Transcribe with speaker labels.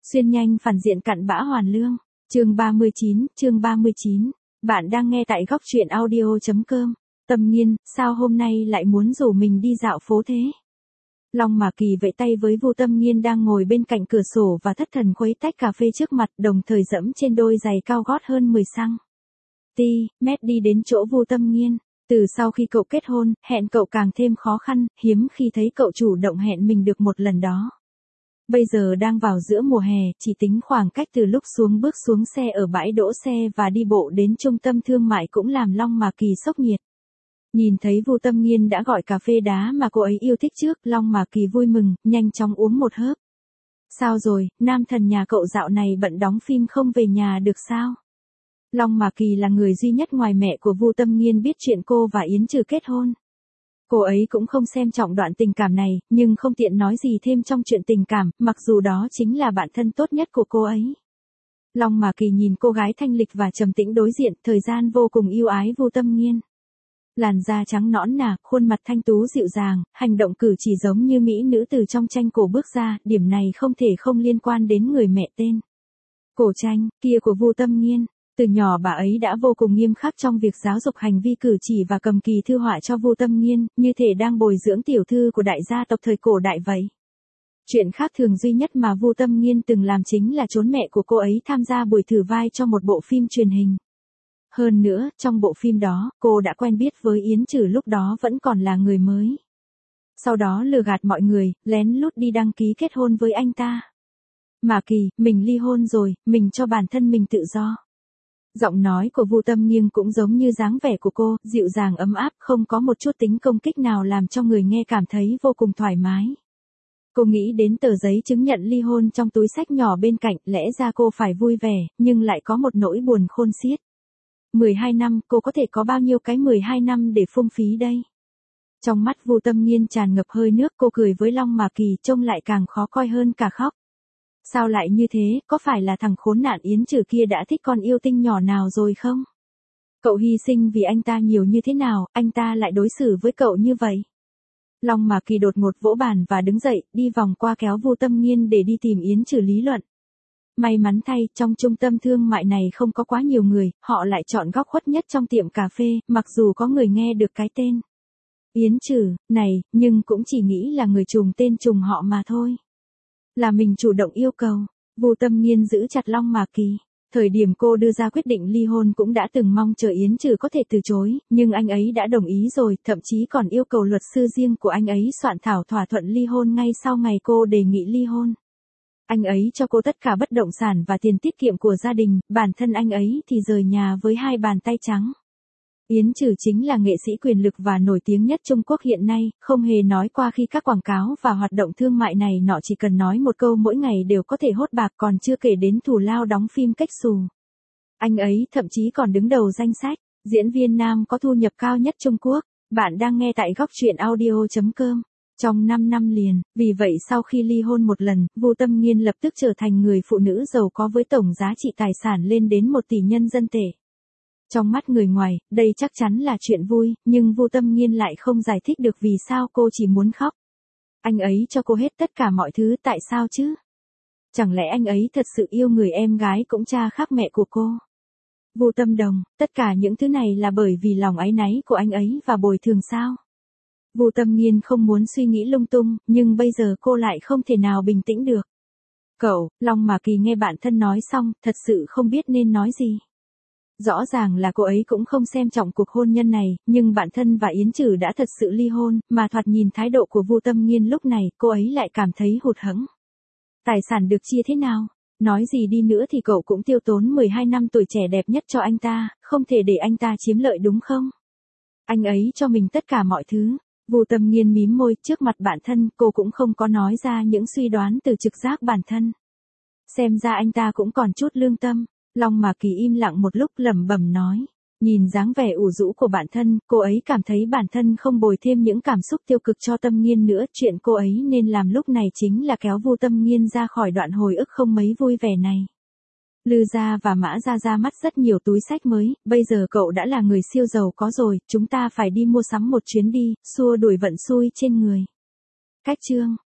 Speaker 1: Xuyên nhanh phản diện cặn bã hoàn lương. Chương 39. Bạn đang nghe tại góc truyện audio.com. Tâm Nghiên, sao hôm nay lại muốn rủ mình đi dạo phố thế? Long Mạc Kỳ vẫy tay với Vu Tâm Nghiên đang ngồi bên cạnh cửa sổ và thất thần khuấy tách cà phê trước mặt, đồng thời dẫm trên đôi giày cao gót hơn 10 cm đi đến chỗ Vu Tâm Nghiên. Từ sau khi cậu kết hôn, hẹn cậu càng thêm khó khăn, hiếm khi thấy cậu chủ động hẹn mình được một lần đó. Bây giờ đang vào giữa mùa hè, chỉ tính khoảng cách từ lúc bước xuống xe ở bãi đỗ xe và đi bộ đến trung tâm thương mại cũng làm Long Mạc Kỳ sốc nhiệt. Nhìn thấy Vu Tâm Nghiên đã gọi cà phê đá mà cô ấy yêu thích trước, Long Mạc Kỳ vui mừng, nhanh chóng uống một hớp. Sao rồi, nam thần nhà cậu dạo này bận đóng phim không về nhà được sao? Long Mạc Kỳ là người duy nhất ngoài mẹ của Vu Tâm Nghiên biết chuyện cô và Yến Trừ kết hôn. Cô ấy cũng không xem trọng đoạn tình cảm này, nhưng không tiện nói gì thêm trong chuyện tình cảm, mặc dù đó chính là bạn thân tốt nhất của cô ấy. Long Mạc Kỳ nhìn cô gái thanh lịch và trầm tĩnh đối diện, thời gian vô cùng yêu ái Vu Tâm Nghiên. Làn da trắng nõn nà, khuôn mặt thanh tú dịu dàng, hành động cử chỉ giống như mỹ nữ từ trong tranh cổ bước ra, điểm này không thể không liên quan đến người mẹ tên cổ tranh kia của Vu Tâm Nghiên. Từ nhỏ bà ấy đã vô cùng nghiêm khắc trong việc giáo dục hành vi cử chỉ và cầm kỳ thư họa cho Vu Tâm Nghiên, như thể đang bồi dưỡng tiểu thư của đại gia tộc thời cổ đại vậy. Chuyện khác thường duy nhất mà Vu Tâm Nghiên từng làm chính là trốn mẹ của cô ấy tham gia buổi thử vai cho một bộ phim truyền hình. Hơn nữa, trong bộ phim đó, cô đã quen biết với Yến Trừ lúc đó vẫn còn là người mới. Sau đó lừa gạt mọi người, lén lút đi đăng ký kết hôn với anh ta. Mạc Kỳ, mình ly hôn rồi, mình cho bản thân mình tự do. Giọng nói của Vu Tâm Nghiên cũng giống như dáng vẻ của cô, dịu dàng ấm áp, không có một chút tính công kích nào làm cho người nghe cảm thấy vô cùng thoải mái. Cô nghĩ đến tờ giấy chứng nhận ly hôn trong túi xách nhỏ bên cạnh, lẽ ra cô phải vui vẻ, nhưng lại có một nỗi buồn khôn xiết. 12 năm, cô có thể có bao nhiêu cái 12 năm để phung phí đây? Trong mắt Vu Tâm Nghiên tràn ngập hơi nước, cô cười với Long Mạc Kỳ, trông lại càng khó coi hơn cả khóc. Sao lại như thế, có phải là thằng khốn nạn Yến Trừ kia đã thích con yêu tinh nhỏ nào rồi không? Cậu hy sinh vì anh ta nhiều như thế nào, anh ta lại đối xử với cậu như vậy? Long Mạc Kỳ đột ngột vỗ bàn và đứng dậy, đi vòng qua kéo Vu Tâm Nghiên để đi tìm Yến Trừ lý luận. May mắn thay, trong trung tâm thương mại này không có quá nhiều người, họ lại chọn góc khuất nhất trong tiệm cà phê, mặc dù có người nghe được cái tên Yến Trừ này, nhưng cũng chỉ nghĩ là người trùng tên trùng họ mà thôi. Là mình chủ động yêu cầu. Vu Tâm Nghiên giữ chặt Long Mạc Kỳ. Thời điểm cô đưa ra quyết định ly hôn cũng đã từng mong chờ Yến Trừ có thể từ chối, nhưng anh ấy đã đồng ý rồi, thậm chí còn yêu cầu luật sư riêng của anh ấy soạn thảo thỏa thuận ly hôn ngay sau ngày cô đề nghị ly hôn. Anh ấy cho cô tất cả bất động sản và tiền tiết kiệm của gia đình, bản thân anh ấy thì rời nhà với hai bàn tay trắng. Yến Trừ chính là nghệ sĩ quyền lực và nổi tiếng nhất Trung Quốc hiện nay, không hề nói qua khi các quảng cáo và hoạt động thương mại này nọ chỉ cần nói một câu mỗi ngày đều có thể hốt bạc, còn chưa kể đến thù lao đóng phim cách xù. Anh ấy thậm chí còn đứng đầu danh sách diễn viên nam có thu nhập cao nhất Trung Quốc. Bạn đang nghe tại góc truyện audio.com. Trong 5 năm liền, vì vậy sau khi ly hôn một lần, Vu Tâm Nghiên lập tức trở thành người phụ nữ giàu có với tổng giá trị tài sản lên đến 1 tỷ nhân dân tệ. Trong mắt người ngoài, đây chắc chắn là chuyện vui, nhưng Vu Tâm Nghiên lại không giải thích được vì sao cô chỉ muốn khóc. Anh ấy cho cô hết tất cả mọi thứ, tại sao chứ? Chẳng lẽ anh ấy thật sự yêu người em gái cũng cha khác mẹ của cô? Vu Tâm Đồng, tất cả những thứ này là bởi vì lòng áy náy của anh ấy và bồi thường sao? Vu Tâm Nghiên không muốn suy nghĩ lung tung, nhưng bây giờ cô lại không thể nào bình tĩnh được. Cậu, Long Mạc Kỳ nghe bạn thân nói xong, thật sự không biết nên nói gì. Rõ ràng là cô ấy cũng không xem trọng cuộc hôn nhân này, nhưng bạn thân và Yến Trừ đã thật sự ly hôn, mà thoạt nhìn thái độ của Vu Tâm Nghiên lúc này, cô ấy lại cảm thấy hụt hẫng. Tài sản được chia thế nào? Nói gì đi nữa thì cậu cũng tiêu tốn 12 năm tuổi trẻ đẹp nhất cho anh ta, không thể để anh ta chiếm lợi đúng không? Anh ấy cho mình tất cả mọi thứ. Vu Tâm Nghiên mím môi, trước mặt bạn thân, cô cũng không có nói ra những suy đoán từ trực giác bản thân. Xem ra anh ta cũng còn chút lương tâm. Long Mạc Kỳ im lặng một lúc lẩm bẩm nói. Nhìn dáng vẻ ủ rũ của bản thân, cô ấy cảm thấy bản thân không bồi thêm những cảm xúc tiêu cực cho Tâm Nghiên nữa. Chuyện cô ấy nên làm lúc này chính là kéo Vu Tâm Nghiên ra khỏi đoạn hồi ức không mấy vui vẻ này. Lư gia và Mã gia ra mắt rất nhiều túi xách mới, bây giờ cậu đã là người siêu giàu có rồi, chúng ta phải đi mua sắm một chuyến đi, xua đuổi vận xui trên người. Cách chương